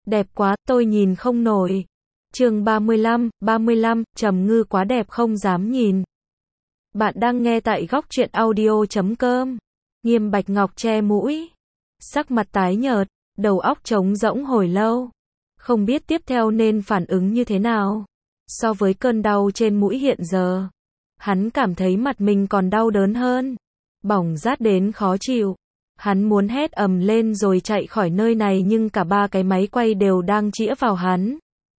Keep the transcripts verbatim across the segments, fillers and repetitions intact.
Đẹp quá, tôi nhìn không nổi. Chương ba mươi lăm, ba mươi lăm, Trầm Ngư quá đẹp không dám nhìn. Bạn đang nghe tại góc truyện audio chấm com. Nghiêm Bạch Ngọc che mũi, sắc mặt tái nhợt, đầu óc trống rỗng hồi lâu, không biết tiếp theo nên phản ứng như thế nào. So với cơn đau trên mũi hiện giờ, hắn cảm thấy mặt mình còn đau đớn hơn, bỏng rát đến khó chịu. Hắn muốn hét ầm lên rồi chạy khỏi nơi này nhưng cả ba cái máy quay đều đang chĩa vào hắn.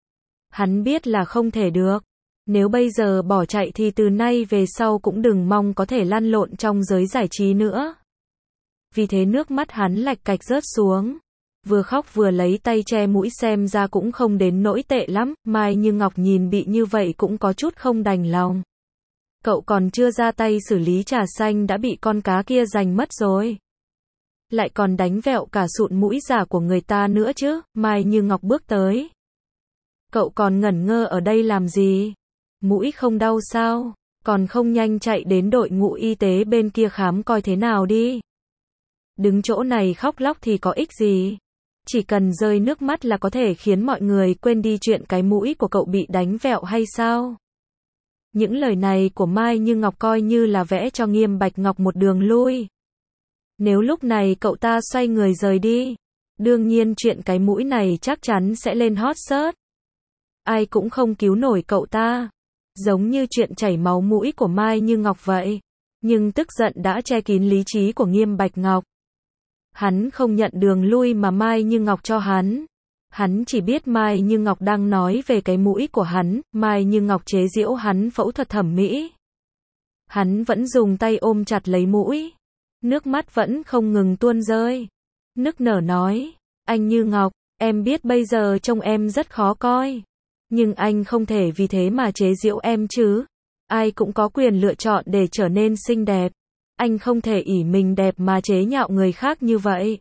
Hắn biết là không thể được. Nếu bây giờ bỏ chạy thì từ nay về sau cũng đừng mong có thể lăn lộn trong giới giải trí nữa. Vì thế nước mắt hắn lạch cạch rớt xuống. Vừa khóc vừa lấy tay che mũi, xem ra cũng không đến nỗi tệ lắm. Mai Như Ngọc nhìn bị như vậy cũng có chút không đành lòng. Cậu còn chưa ra tay xử lý trà xanh đã bị con cá kia giành mất rồi. Lại còn đánh vẹo cả sụn mũi giả của người ta nữa chứ. Mai Như Ngọc bước tới. Cậu còn ngẩn ngơ ở đây làm gì? Mũi không đau sao? Còn không nhanh chạy đến đội ngũ y tế bên kia khám coi thế nào đi. Đứng chỗ này khóc lóc thì có ích gì? Chỉ cần rơi nước mắt là có thể khiến mọi người quên đi chuyện cái mũi của cậu bị đánh vẹo hay sao? Những lời này của Mai Như Ngọc coi như là vẽ cho Nghiêm Bạch Ngọc một đường lui. Nếu lúc này cậu ta xoay người rời đi, đương nhiên chuyện cái mũi này chắc chắn sẽ lên hot search. Ai cũng không cứu nổi cậu ta. Giống như chuyện chảy máu mũi của Mai Như Ngọc vậy. Nhưng tức giận đã che kín lý trí của Nghiêm Bạch Ngọc. Hắn không nhận đường lui mà Mai Như Ngọc cho hắn. Hắn chỉ biết Mai Như Ngọc đang nói về cái mũi của hắn. Mai Như Ngọc chế giễu hắn phẫu thuật thẩm mỹ. Hắn vẫn dùng tay ôm chặt lấy mũi. Nước mắt vẫn không ngừng tuôn rơi. Nức nở nói, anh Như Ngọc, em biết bây giờ trông em rất khó coi. Nhưng anh không thể vì thế mà chế giễu em chứ. Ai cũng có quyền lựa chọn để trở nên xinh đẹp. Anh không thể ỷ mình đẹp mà chế nhạo người khác như vậy.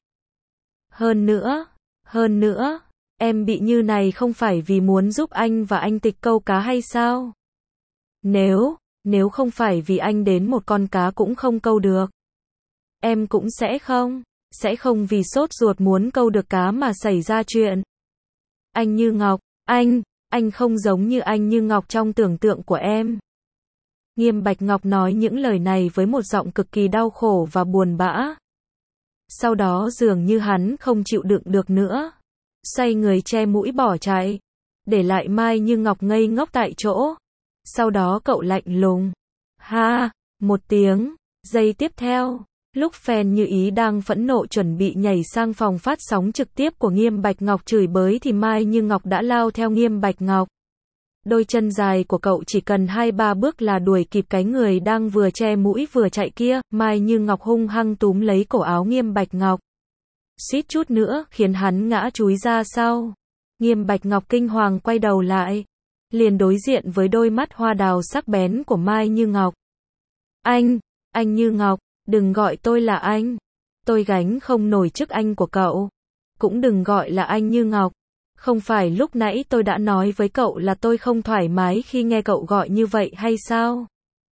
Hơn nữa, hơn nữa, em bị như này không phải vì muốn giúp anh và anh Tịch câu cá hay sao? Nếu, nếu không phải vì anh đến một con cá cũng không câu được, em cũng sẽ không, sẽ không vì sốt ruột muốn câu được cá mà xảy ra chuyện. Anh Như Ngọc, anh, anh không giống như anh Như Ngọc trong tưởng tượng của em. Nghiêm Bạch Ngọc nói những lời này với một giọng cực kỳ đau khổ và buồn bã. Sau đó dường như hắn không chịu đựng được nữa, xoay người che mũi bỏ chạy, để lại Mai Như Ngọc ngây ngốc tại chỗ. Sau đó cậu lạnh lùng, ha, một tiếng. Giây tiếp theo, lúc fan Như Ý đang phẫn nộ chuẩn bị nhảy sang phòng phát sóng trực tiếp của Nghiêm Bạch Ngọc chửi bới thì Mai Như Ngọc đã lao theo Nghiêm Bạch Ngọc. Đôi chân dài của cậu chỉ cần hai ba bước là đuổi kịp cái người đang vừa che mũi vừa chạy kia. Mai Như Ngọc hung hăng túm lấy cổ áo Nghiêm Bạch Ngọc, suýt chút nữa khiến hắn ngã chúi ra sau. Nghiêm Bạch Ngọc kinh hoàng quay đầu lại, liền đối diện với đôi mắt hoa đào sắc bén của Mai Như Ngọc. Anh, anh Như Ngọc, đừng gọi tôi là anh. Tôi gánh không nổi chức anh của cậu. Cũng đừng gọi là anh Như Ngọc. Không phải lúc nãy tôi đã nói với cậu là tôi không thoải mái khi nghe cậu gọi như vậy hay sao?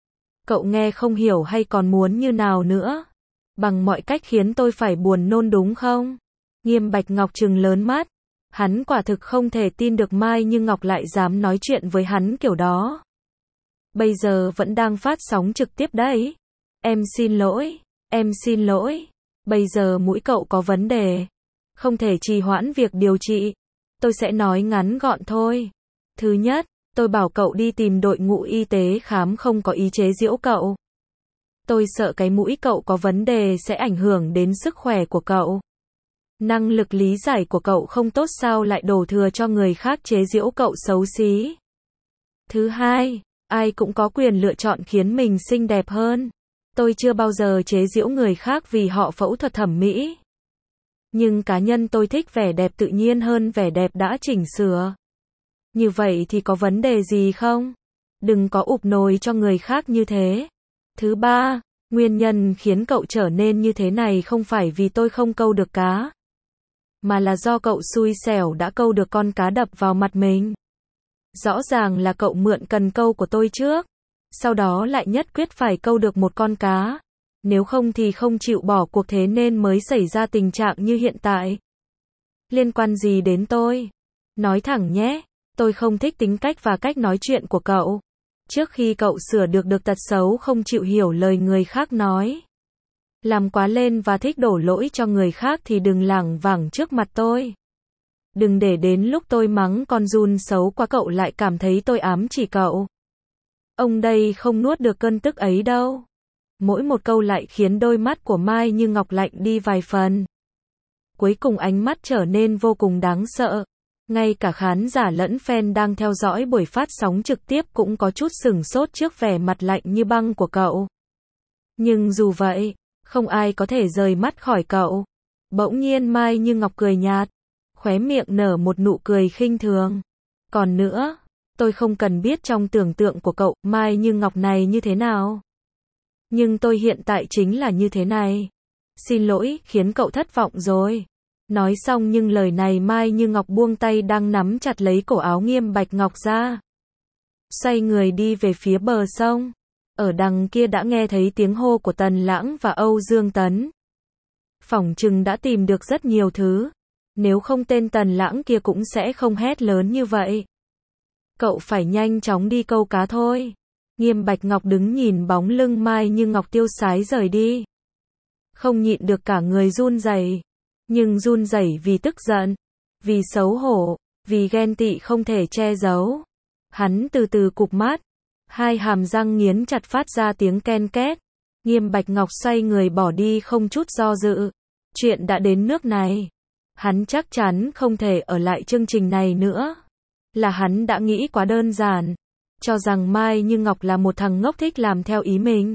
Cậu nghe không hiểu hay còn muốn như nào nữa? Bằng mọi cách khiến tôi phải buồn nôn đúng không? Nghiêm Bạch Ngọc trừng lớn mắt. Hắn quả thực không thể tin được Mai Như Ngọc lại dám nói chuyện với hắn kiểu đó. Bây giờ vẫn đang phát sóng trực tiếp đấy. Em xin lỗi, em xin lỗi. Bây giờ mũi cậu có vấn đề. Không thể trì hoãn việc điều trị. Tôi sẽ nói ngắn gọn thôi. Thứ nhất, tôi bảo cậu đi tìm đội ngũ y tế khám, không có ý chế giễu cậu. Tôi sợ cái mũi cậu có vấn đề sẽ ảnh hưởng đến sức khỏe của cậu. Năng lực lý giải của cậu không tốt sao lại đổ thừa cho người khác chế giễu cậu xấu xí. Thứ hai, ai cũng có quyền lựa chọn khiến mình xinh đẹp hơn. Tôi chưa bao giờ chế giễu người khác vì họ phẫu thuật thẩm mỹ. Nhưng cá nhân tôi thích vẻ đẹp tự nhiên hơn vẻ đẹp đã chỉnh sửa. Như vậy thì có vấn đề gì không? Đừng có ụp nồi cho người khác như thế. Thứ ba, nguyên nhân khiến cậu trở nên như thế này không phải vì tôi không câu được cá, mà là do cậu xui xẻo đã câu được con cá đập vào mặt mình. Rõ ràng là cậu mượn cần câu của tôi trước, sau đó lại nhất quyết phải câu được một con cá. Nếu không thì không chịu bỏ cuộc, thế nên mới xảy ra tình trạng như hiện tại. Liên quan gì đến tôi? Nói thẳng nhé, tôi không thích tính cách và cách nói chuyện của cậu. Trước khi cậu sửa được được tật xấu không chịu hiểu lời người khác nói, làm quá lên và thích đổ lỗi cho người khác thì đừng lảng vảng trước mặt tôi. Đừng để đến lúc tôi mắng con giun xấu quá cậu lại cảm thấy tôi ám chỉ cậu. Ông đây không nuốt được cơn tức ấy đâu. Mỗi một câu lại khiến đôi mắt của Mai Như Ngọc lạnh đi vài phần. Cuối cùng ánh mắt trở nên vô cùng đáng sợ. Ngay cả khán giả lẫn fan đang theo dõi buổi phát sóng trực tiếp cũng có chút sửng sốt trước vẻ mặt lạnh như băng của cậu. Nhưng dù vậy, không ai có thể rời mắt khỏi cậu. Bỗng nhiên Mai Như Ngọc cười nhạt, khóe miệng nở một nụ cười khinh thường. Còn nữa, tôi không cần biết trong tưởng tượng của cậu, Mai Như Ngọc này như thế nào. Nhưng tôi hiện tại chính là như thế này. Xin lỗi, khiến cậu thất vọng rồi. Nói xong nhưng lời này Mai Như Ngọc buông tay đang nắm chặt lấy cổ áo Nghiêm Bạch Ngọc ra. Xoay người đi về phía bờ sông. Ở đằng kia đã nghe thấy tiếng hô của Tần Lãng và Âu Dương Tấn. Phỏng chừng đã tìm được rất nhiều thứ. Nếu không tên Tần Lãng kia cũng sẽ không hét lớn như vậy. Cậu phải nhanh chóng đi câu cá thôi. Nghiêm Bạch Ngọc đứng nhìn bóng lưng Mai Như Ngọc tiêu sái rời đi. Không nhịn được cả người run rẩy. Nhưng run rẩy vì tức giận, vì xấu hổ, vì ghen tị không thể che giấu. Hắn từ từ cụp mắt, hai hàm răng nghiến chặt phát ra tiếng ken két. Nghiêm Bạch Ngọc xoay người bỏ đi không chút do dự. Chuyện đã đến nước này, hắn chắc chắn không thể ở lại chương trình này nữa. Là hắn đã nghĩ quá đơn giản, cho rằng Mai Như Ngọc là một thằng ngốc thích làm theo ý mình.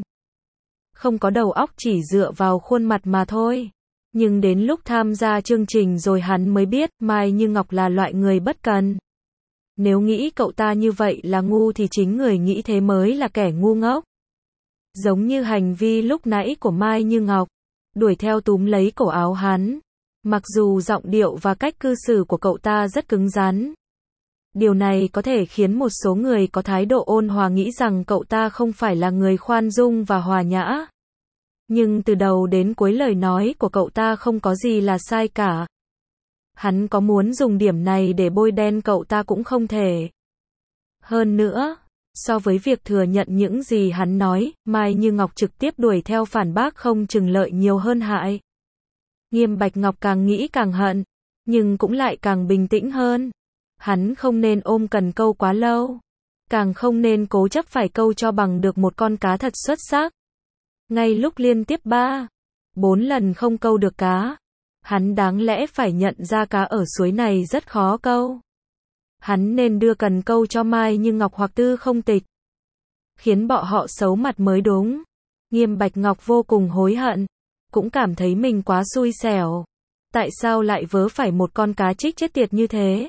Không có đầu óc, chỉ dựa vào khuôn mặt mà thôi. Nhưng đến lúc tham gia chương trình rồi hắn mới biết Mai Như Ngọc là loại người bất cần. Nếu nghĩ cậu ta như vậy là ngu thì chính người nghĩ thế mới là kẻ ngu ngốc. Giống như hành vi lúc nãy của Mai Như Ngọc, đuổi theo túm lấy cổ áo hắn. Mặc dù giọng điệu và cách cư xử của cậu ta rất cứng rắn. Điều này có thể khiến một số người có thái độ ôn hòa nghĩ rằng cậu ta không phải là người khoan dung và hòa nhã. Nhưng từ đầu đến cuối lời nói của cậu ta không có gì là sai cả. Hắn có muốn dùng điểm này để bôi đen cậu ta cũng không thể. Hơn nữa, so với việc thừa nhận những gì hắn nói, Mai Như Ngọc trực tiếp đuổi theo phản bác không chừng lợi nhiều hơn hại. Nghiêm Bạch Ngọc càng nghĩ càng hận, nhưng cũng lại càng bình tĩnh hơn. Hắn không nên ôm cần câu quá lâu, càng không nên cố chấp phải câu cho bằng được một con cá thật xuất sắc. Ngay lúc liên tiếp ba, bốn lần không câu được cá, hắn đáng lẽ phải nhận ra cá ở suối này rất khó câu. Hắn nên đưa cần câu cho Mai Như Ngọc hoặc Tư Không Tịch, khiến bọn họ xấu mặt mới đúng. Nghiêm Bạch Ngọc vô cùng hối hận, cũng cảm thấy mình quá xui xẻo. Tại sao lại vớ phải một con cá trích chết tiệt như thế?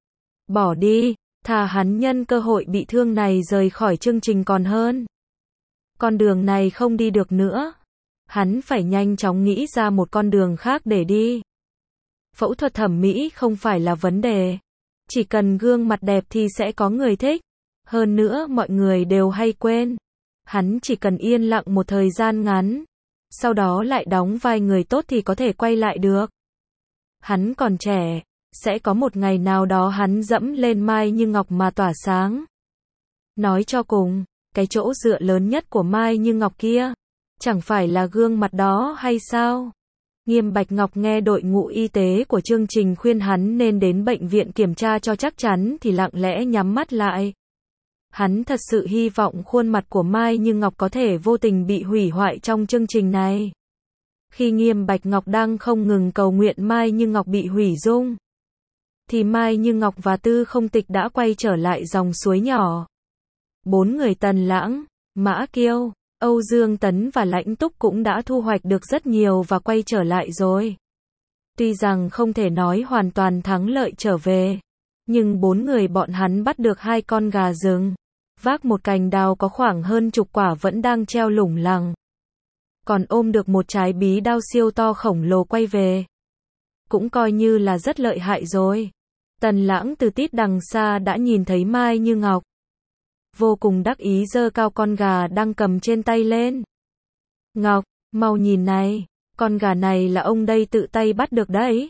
Bỏ đi, thà hắn nhân cơ hội bị thương này rời khỏi chương trình còn hơn. Con đường này không đi được nữa. Hắn phải nhanh chóng nghĩ ra một con đường khác để đi. Phẫu thuật thẩm mỹ không phải là vấn đề. Chỉ cần gương mặt đẹp thì sẽ có người thích. Hơn nữa mọi người đều hay quên. Hắn chỉ cần yên lặng một thời gian ngắn. Sau đó lại đóng vai người tốt thì có thể quay lại được. Hắn còn trẻ. Sẽ có một ngày nào đó hắn dẫm lên Mai Như Ngọc mà tỏa sáng. Nói cho cùng, cái chỗ dựa lớn nhất của Mai Như Ngọc kia, chẳng phải là gương mặt đó hay sao? Nghiêm Bạch Ngọc nghe đội ngũ y tế của chương trình khuyên hắn nên đến bệnh viện kiểm tra cho chắc chắn thì lặng lẽ nhắm mắt lại. Hắn thật sự hy vọng khuôn mặt của Mai Như Ngọc có thể vô tình bị hủy hoại trong chương trình này. Khi Nghiêm Bạch Ngọc đang không ngừng cầu nguyện Mai Như Ngọc bị hủy dung, thì Mai Như Ngọc và Tư Không Tịch đã quay trở lại dòng suối nhỏ. Bốn người Tần Lãng, Mã Kiêu, Âu Dương Tấn và Lãnh Túc cũng đã thu hoạch được rất nhiều và quay trở lại rồi. Tuy rằng không thể nói hoàn toàn thắng lợi trở về, nhưng bốn người bọn hắn bắt được hai con gà rừng, vác một cành đào có khoảng hơn chục quả vẫn đang treo lủng lẳng, còn ôm được một trái bí đao siêu to khổng lồ quay về. Cũng coi như là rất lợi hại rồi. Tần Lãng từ tít đằng xa đã nhìn thấy Mai Như Ngọc. Vô cùng đắc ý giơ cao con gà đang cầm trên tay lên. Ngọc, mau nhìn này, con gà này là ông đây tự tay bắt được đấy.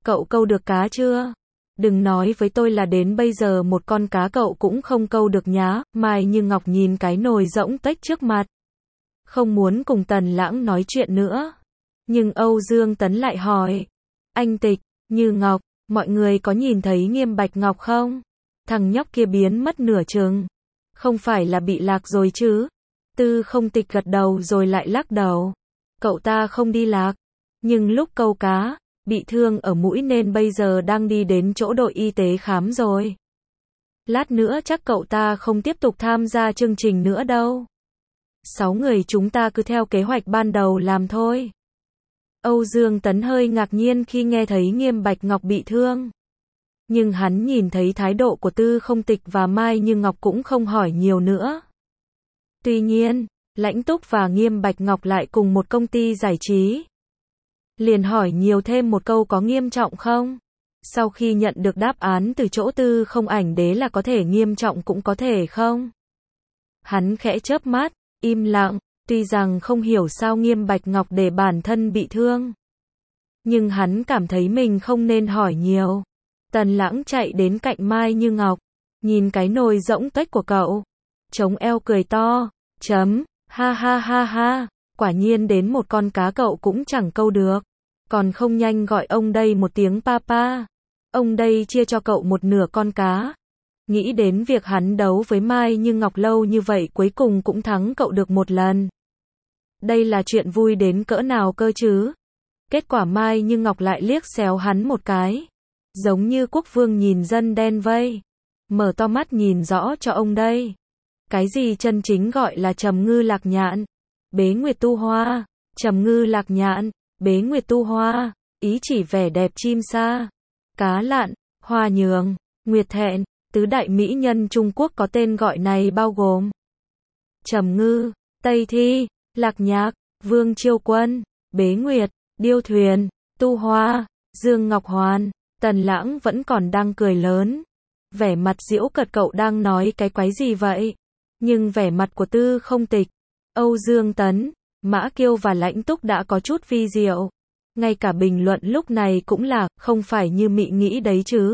Cậu câu được cá chưa? Đừng nói với tôi là đến bây giờ một con cá cậu cũng không câu được nhá. Mai Như Ngọc nhìn cái nồi rỗng tuếch trước mặt. Không muốn cùng Tần Lãng nói chuyện nữa. Nhưng Âu Dương Tấn lại hỏi. Anh Tịch, Như Ngọc, mọi người có nhìn thấy Nghiêm Bạch Ngọc không? Thằng nhóc kia biến mất nửa chừng. Không phải là bị lạc rồi chứ? Tư Không Tịch gật đầu rồi lại lắc đầu. Cậu ta không đi lạc. Nhưng lúc câu cá, bị thương ở mũi nên bây giờ đang đi đến chỗ đội y tế khám rồi. Lát nữa chắc cậu ta không tiếp tục tham gia chương trình nữa đâu. Sáu người chúng ta cứ theo kế hoạch ban đầu làm thôi. Âu Dương Tấn hơi ngạc nhiên khi nghe thấy Nghiêm Bạch Ngọc bị thương. Nhưng hắn nhìn thấy thái độ của Tư Không Tịch và Mai Như Ngọc cũng không hỏi nhiều nữa. Tuy nhiên, Lãnh Túc và Nghiêm Bạch Ngọc lại cùng một công ty giải trí. Liền hỏi nhiều thêm một câu có nghiêm trọng không? Sau khi nhận được đáp án từ chỗ Tư Không Ảnh Đế là có thể nghiêm trọng cũng có thể không? Hắn khẽ chớp mắt, im lặng, tuy rằng không hiểu sao Nghiêm Bạch Ngọc để bản thân bị thương. Nhưng hắn cảm thấy mình không nên hỏi nhiều. Tần Lãng chạy đến cạnh Mai Như Ngọc, nhìn cái nồi rỗng tuếch của cậu. Chống eo cười to, chấm, ha ha ha ha, quả nhiên đến một con cá cậu cũng chẳng câu được. Còn không nhanh gọi ông đây một tiếng papa. Ông đây chia cho cậu một nửa con cá. Nghĩ đến việc hắn đấu với Mai Như Ngọc lâu như vậy cuối cùng cũng thắng cậu được một lần. Đây là chuyện vui đến cỡ nào cơ chứ? Kết quả Mai Như Ngọc lại liếc xéo hắn một cái. Giống như quốc vương nhìn dân đen vây. Mở to mắt nhìn rõ cho ông đây. Cái gì chân chính gọi là trầm ngư lạc nhạn? Bế nguyệt tu hoa. Trầm ngư lạc nhạn, bế nguyệt tu hoa. Ý chỉ vẻ đẹp chim sa. Cá lạn, hoa nhường, nguyệt thẹn. Tứ đại mỹ nhân Trung Quốc có tên gọi này bao gồm Trầm Ngư, Tây Thi, Lạc Nhạc, Vương Chiêu Quân, Bế Nguyệt, Điêu Thuyền, Tu Hoa, Dương Ngọc Hoàn. Tần Lãng vẫn còn đang cười lớn. Vẻ mặt giễu cợt cậu đang nói cái quái gì vậy? Nhưng vẻ mặt của Tư Không Tịch, Âu Dương Tấn, Mã Kiêu và Lãnh Túc đã có chút vi diệu. Ngay cả bình luận lúc này cũng là, không phải như mị nghĩ đấy chứ.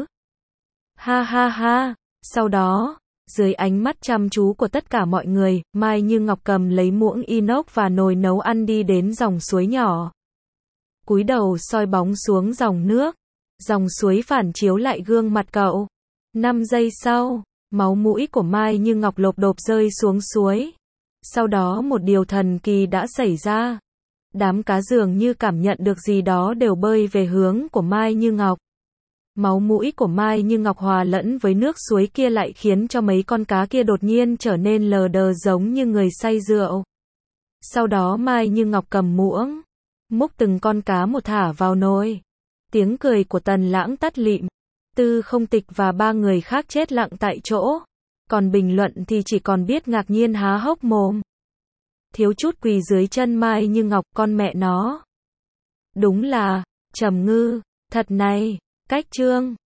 Ha ha ha, sau đó, dưới ánh mắt chăm chú của tất cả mọi người, Mai Như Ngọc cầm lấy muỗng inox và nồi nấu ăn đi đến dòng suối nhỏ. Cúi đầu soi bóng xuống dòng nước, dòng suối phản chiếu lại gương mặt cậu. Năm giây sau, máu mũi của Mai Như Ngọc lộp độp rơi xuống suối. Sau đó một điều thần kỳ đã xảy ra. Đám cá dường như cảm nhận được gì đó đều bơi về hướng của Mai Như Ngọc. Máu mũi của Mai Như Ngọc hòa lẫn với nước suối kia lại khiến cho mấy con cá kia đột nhiên trở nên lờ đờ giống như người say rượu. Sau đó Mai Như Ngọc cầm muỗng, múc từng con cá một thả vào nồi. Tiếng cười của Tần Lãng tắt lịm. Tư Không Tịch và ba người khác chết lặng tại chỗ. Còn bình luận thì chỉ còn biết ngạc nhiên há hốc mồm. Thiếu chút quỳ dưới chân Mai Như Ngọc, con mẹ nó. Đúng là, Trầm Ngư, thật này. Cách chương